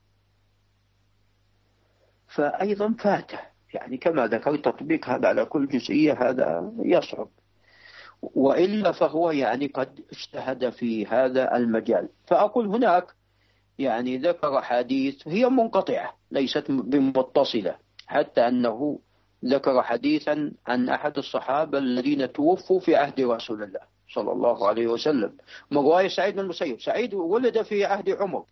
فأيضا فاته. يعني كما ذكر تطبيق هذا على كل جزئية هذا يصعب، وإلا فهو يعني قد اجتهد في هذا المجال. فأقول هناك يعني ذكر حديث هي منقطعة ليست بمتصلة، حتى أنه ذكر حديثا عن أحد الصحابة الذين توفوا في عهد رسول الله صلى الله عليه وسلم من رواية سعيد بن المسيب. سعيد ولد في عهد عمر،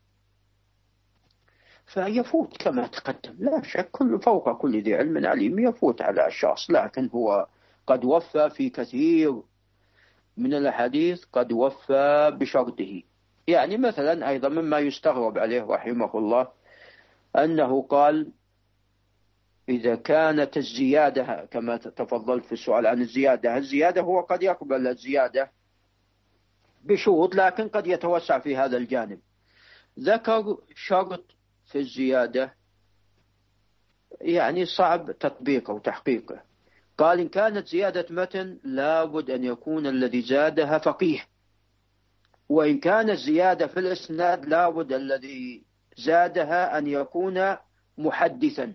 فيفوت كما تقدم لا شك، فوق كل ذي علم عليم يفوت على الشخص، لكن هو قد وفى في كثير من الحديث، قد وفى بشرطه. يعني مثلا أيضا مما يستغرب عليه رحمه الله أنه قال إذا كانت الزيادة كما تفضلت في السؤال عن الزيادة هو قد يقبل الزيادة بشروط لكن قد يتوسع في هذا الجانب. ذكر شرط في الزيادة يعني صعب تطبيقه وتحقيقه. قال إن كانت زيادة متن لابد أن يكون الذي زادها فقيه، وإن كانت زيادة في الإسناد لابد الذي زادها أن يكون محدثا.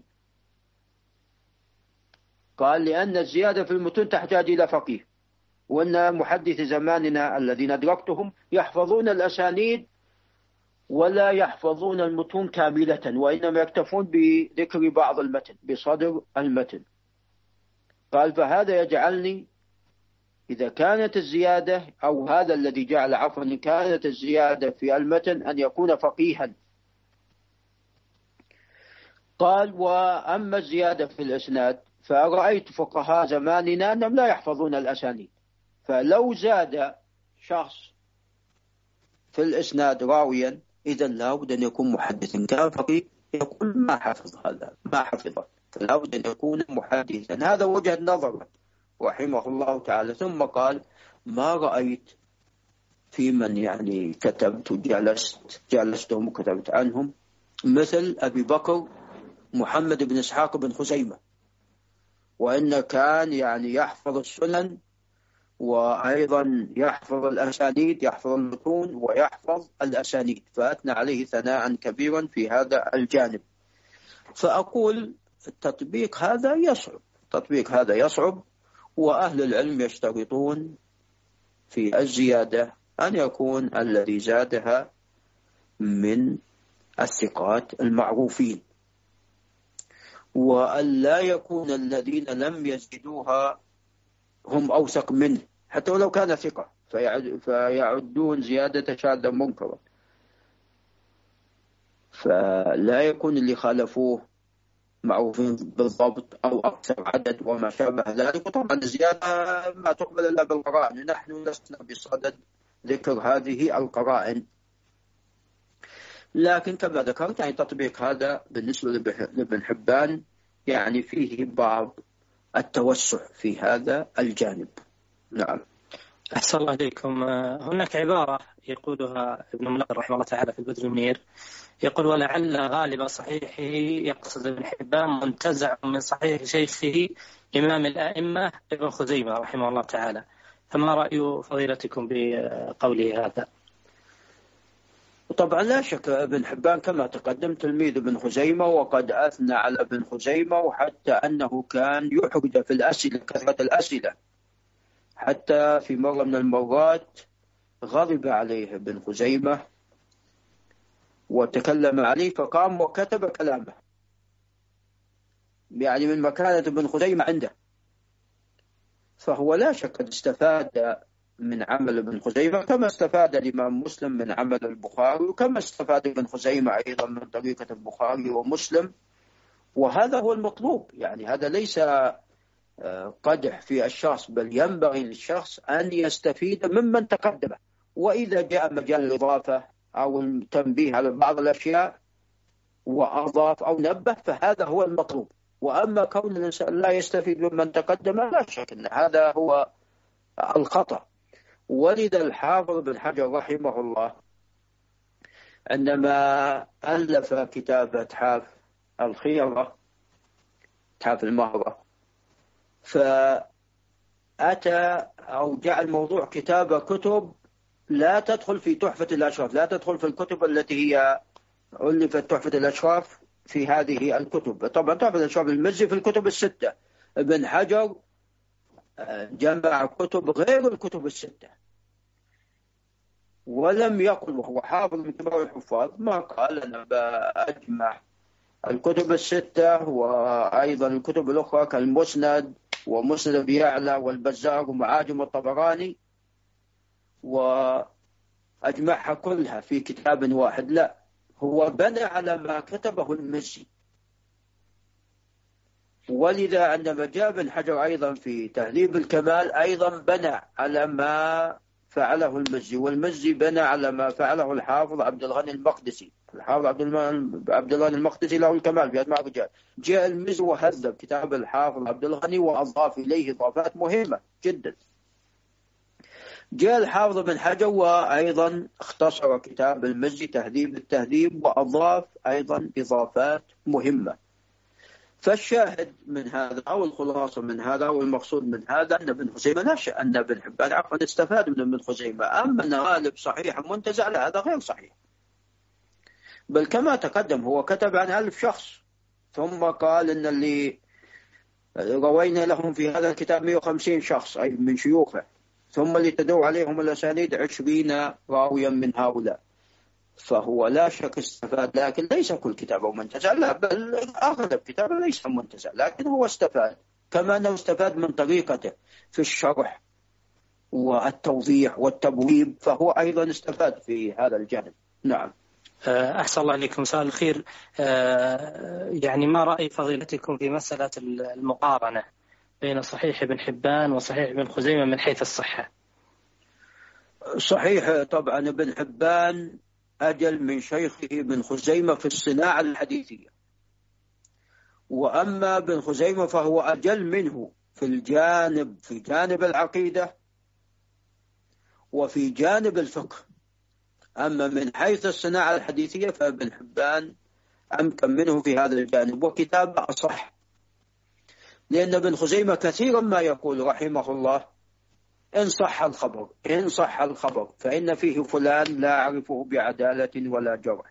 قال لأن الزيادة في المتون تحتاج إلى فقيه، وأن محدث زماننا الذين أدركتهم يحفظون الأسانيد ولا يحفظون المتون كاملة، وإنما يكتفون بذكر بعض المتن بصدر المتن. قال فهذا يجعلني إذا كانت الزيادة أو هذا الذي جعل عفوا إن كانت الزيادة في المتن أن يكون فقيها. قال وأما الزيادة في الإسناد فرأيت فقهاء زماننا أنهم لا يحفظون الأسانيد، فلو زاد شخص في الإسناد راويا إذا لابد أن يكون محدثا، كان فقيه يقول ما حفظ هذا ما حفظه. فلا بد أن يكون محدثا. هذا وجهة نظره رحمه الله تعالى. ثم قال: ما رأيت في من يعني كتبت جلستهم وكتبت عنهم مثل أبي بكر محمد بن إسحاق بن خزيمة، وإن كان يعني يحفظ السنن وأيضا يحفظ الأسانيد، يحفظ المتون ويحفظ الأسانيد، فأثنى عليه ثناء كبيرا في هذا الجانب. فأقول التطبيق هذا يصعب، وأهل العلم يشترطون في الزيادة أن يكون الذي زادها من الثقات المعروفين، وأن لا يكون الذين لم يزيدوها هم أوثق منه حتى ولو كان ثقة، فيعدون زيادة شاذا منكرا، فلا يكون اللي خالفوه معروفين بالضبط أو أكثر عدد وما شابه ذلك. وطبعا الزيادة ما تقبل إلا بالقرائن، نحن لسنا بصدد ذكر هذه القرائن. لكن كما ذكرت يعني تطبيق هذا بالنسبة لابن حبان يعني فيه بعض التوسع في هذا الجانب. نعم. أحسن الله إليكم. هناك عبارة يقولها ابن منقر رحمه الله تعالى في البدر المنير، يقول: ولعل غالب صحيحه، يقصد ابن حبان، منتزع من صحيح شيخه إمام الأئمة ابن خزيمة رحمه الله تعالى. فما رأي فضيلتكم بقوله هذا؟ طبعا لا شك ابن حبان كما تقدم تلميذ ابن خزيمة، وقد أثنى على ابن خزيمة، وحتى أنه كان يحرج في الأسئلة، كثرة الأسئلة، حتى في مرة من المرات غضب عليه ابن خزيمة وتكلم عليه، فقام وكتب كلامه يعني من مكانة ابن خزيمة عنده. فهو لا شك قد استفاد من عمل ابن خزيمة كما استفاد الإمام مسلم من عمل البخاري، وكما استفاد ابن خزيمة أيضا من طريقة البخاري ومسلم. وهذا هو المطلوب، يعني هذا ليس قدح في الشخص، بل ينبغي للشخص أن يستفيد ممن تقدمه. وإذا جاء مجال الإضافة أو التنبيه على بعض الأشياء وأضاف أو نبه فهذا هو المطلوب. وأما كون الإنسان لا يستفيد ممن تقدمه لا شك أن هذا هو الخطأ. ولذا الحافظ بن حجر رحمه الله عندما ألف كتاب إتحاف الخيرة، إتحاف المهرة، فأتى أو جعل موضوع كتابة كتب لا تدخل في تحفة الأشراف، لا تدخل في الكتب التي هي ألفت تحفة الأشراف في هذه الكتب. طبعا تحفة الأشراف المزي في الكتب الستة، ابن حجر جمع كتب غير الكتب الستة، ولم يقل، وهو حافظ من كبار الحفاظ، ما قال أنا بأجمع الكتب الستة وأيضا الكتب الأخرى كالمسند ومسند أبي يعلى والبزار ومعاجم الطبراني وأجمعها كلها في كتاب واحد. لا، هو بنى على ما كتبه المزي. ولذا عندما جاء ابن حجر أيضا في تهذيب الكمال أيضا بنى على ما فعله المزي، والمزي بنى على ما فعله الحافظ عبد الغني المقدسي. الحافظ عبد الغني المقدسي له الكمال في أسماء الرجال. جاء المزي وهذب كتاب الحافظ عبد الغني وأضاف إليه إضافات مهمة جدا. جاء الحافظ بن حجر وأيضا اختصر كتاب المزي تهذيب التهذيب وأضاف أيضا إضافات مهمة. فالشاهد من هذا أو الخلاصة من هذا أو المقصود من هذا أن ابن خزيمة لا شك أن ابن حبان عفوا استفاد من ابن خزيمة. أما أن غالب صحيح منتزع لا، هذا غير صحيح، بل كما تقدم هو كتب عن 1000 شخص، ثم قال أن اللي روينا لهم في هذا الكتاب 150 شخص أي من شيوخه، ثم اللي تدور عليهم الأسانيد 20 راويا من هؤلاء. فهو لا شك استفاد، لكن ليس كل كتابه منتزع، لا، بل أغلب كتابه ليس منتزع، لكن هو استفاد كما أنه استفاد من طريقته في الشرح والتوضيح والتبويب، فهو أيضا استفاد في هذا الجانب. نعم. أحسن الله عليكم. سؤال الخير، يعني ما رأي فضيلتكم في مسألة المقارنة بين صحيح ابن حبان وصحيح ابن خزيمة من حيث الصحة؟ صحيح طبعا ابن حبان أجل من شيخه ابن خزيمة في الصناعة الحديثية، وأما ابن خزيمة فهو أجل منه في جانب العقيدة وفي جانب الفقه. أما من حيث الصناعة الحديثية فابن حبان أمكن منه في هذا الجانب، وكتابه أصح، لأن ابن خزيمة كثيرا ما يقول رحمه الله: إن صح الخبر فإن فيه فلان لا أعرفه بعدالة ولا جرح.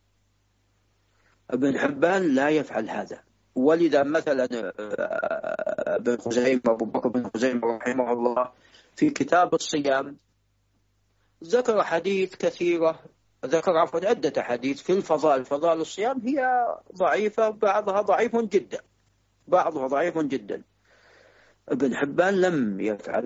ابن حبان لا يفعل هذا، ولذا مثلا ابن خزيمة أبو بكر بن خزيمة رحمه الله في كتاب الصيام ذكر حديث كثيرة، ذكر عدة حديث في الفضائل. فضائل الصيام هي ضعيفة، بعضها ضعيف جدا. ابن حبان لم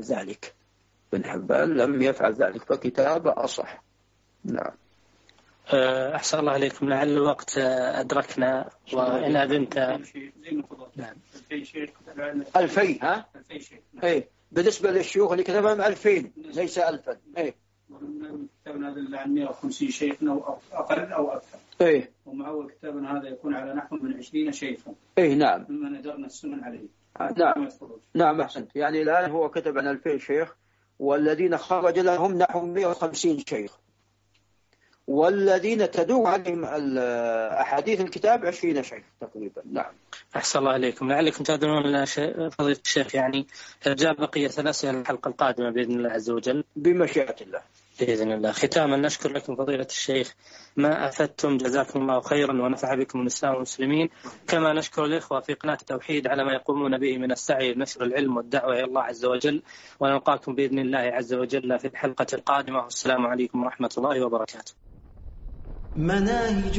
يفعل ذلك، فكتابه أصح. نعم. أحسن الله عليكم. لعل الوقت أدركنا، وإن أذنت. نعم. 2000 ها؟ 2000 شيخ. إيه، بالنسبة للشيوخ اللي كتبهم 2000 ليس 1000. إيه. كتابنا هذا عن 150 شيخنا أو أقل أو أكثر. إيه. ومعول كتابنا هذا يكون على نحو من 20 شيخا. إيه نعم. مما ندرنا السنن عليه. نعم أحسنت. يعني الآن هو كتب عن 2000 شيخ، والذين خرج لهم نحو 150 شيخ، والذين تدور عليهم أحاديث الكتاب 20 شيخ تقريبا. نعم. أحسن الله عليكم. لعلكم تدرون فضيلة الشيخ يعني جاء بقية 3 أسئلة الحلقة القادمة بإذن الله عز وجل، بمشيئة الله. بإذن الله. ختاما نشكر لكم فضيلة الشيخ ما أفدتم، جزاكم الله خيرا ونفع بكم الإسلام والمسلمين. كما نشكر الإخوة في قناة التوحيد على ما يقومون به من السعي لنشر العلم والدعوة إلى الله عز وجل، ونلقاكم بإذن الله عز وجل في الحلقة القادمة، والسلام عليكم ورحمة الله وبركاته. مناهج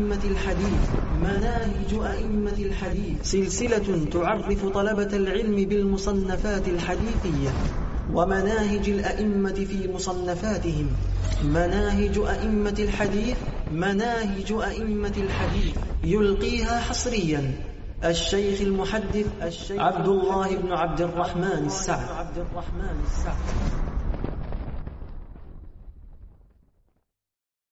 أئمة الحديث سلسلة تعرف طلبة العلم بالمصنفات الحديثية ومناهج الأئمة في مصنفاتهم. مناهج أئمة الحديث يلقيها حصريا الشيخ المحدث عبد الله بن عبد الرحمن السعد.